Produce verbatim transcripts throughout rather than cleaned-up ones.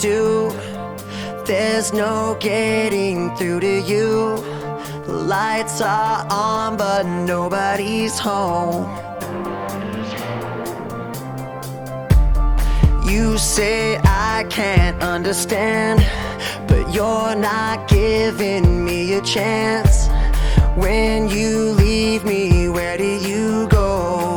do. There's no getting through to you. The lights are on but nobody's home. You say I can't understand, but you're not giving me a chance. When you leave me, where do you go?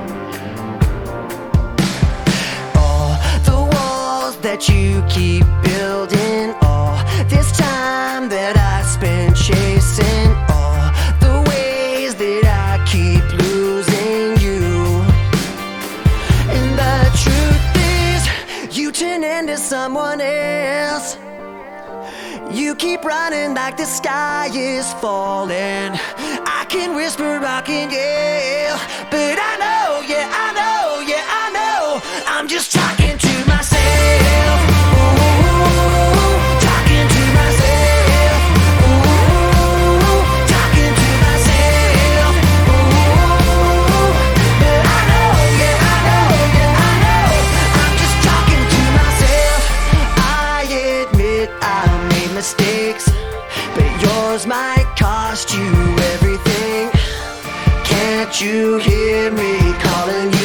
All the walls that you keep building, all this time that I spent chasing, all the ways that I keep losing you. And the truth is, you turn into someone else. You keep running like the sky is falling. I can whisper, I can yell, but I know, yeah, I know, yeah, I know, I'm just talking to myself. Ooh, talking to myself. Ooh, talking to myself. Ooh, but I know, yeah, I know, yeah, I know, I'm just talking to myself. I admit I mistakes, but yours might cost you everything. Can't you hear me calling you?